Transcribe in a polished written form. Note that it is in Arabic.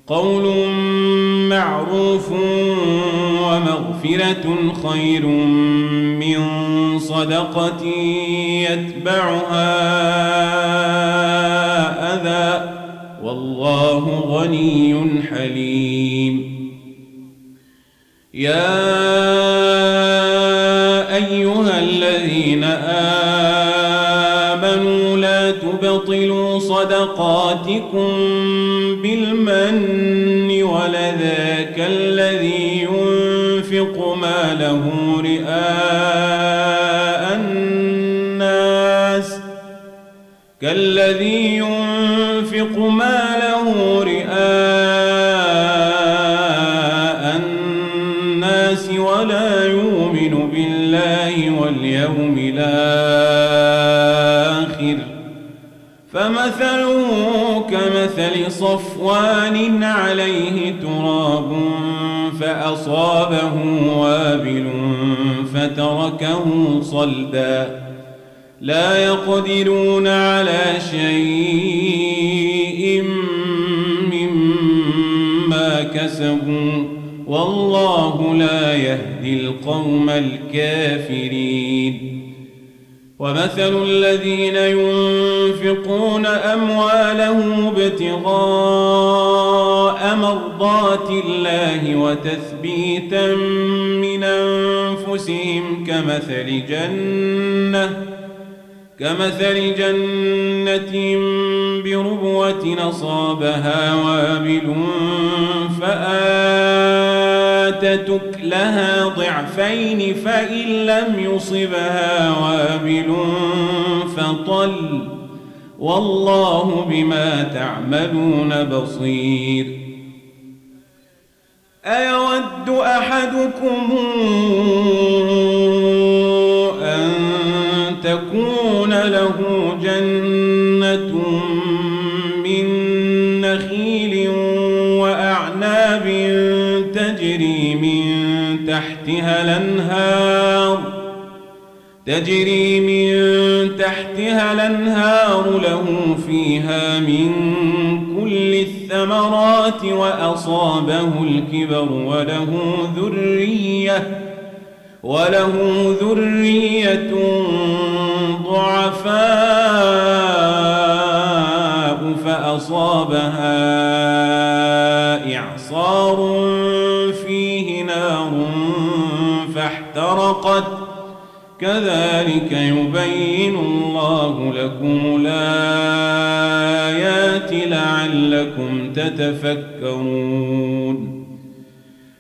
قول معروف ومغفرة خير من صدقة يتبعها أذى والله غني حليم. يا أيها الذين آمنوا لا تبطلوا صدقاتكم بالمن والأذى كالذي ينفق ماله رئاء الناس ولا يؤمن بالله واليوم الآخر فمثله كمثل صفوان عليه تراب فأصابه وابل فتركه صلدا لا يقدرون على شيء مما كسبوا والله لا يهدي القوم الكافرين. ومثل الذين ينفقون أموالهم ابتغاء مرضات الله وتثبيتا من أنفسهم كمثل جنة بربوة أصابها وابل فآتت أكلها ضعفين فإن لم يصبها وابل فطل والله بما تعملون بصير. أيود أحدكم أن تكون له جنة من نخيل وأعناب تجري من تحتها الأنهار له فيها من كل الثمرات وأصابه الكبر وله ذرية ضعفاء فأصابها إعصار فيه نار فاحترقت كذلك يبين الله لكم الآيات لعلكم تتفكرون.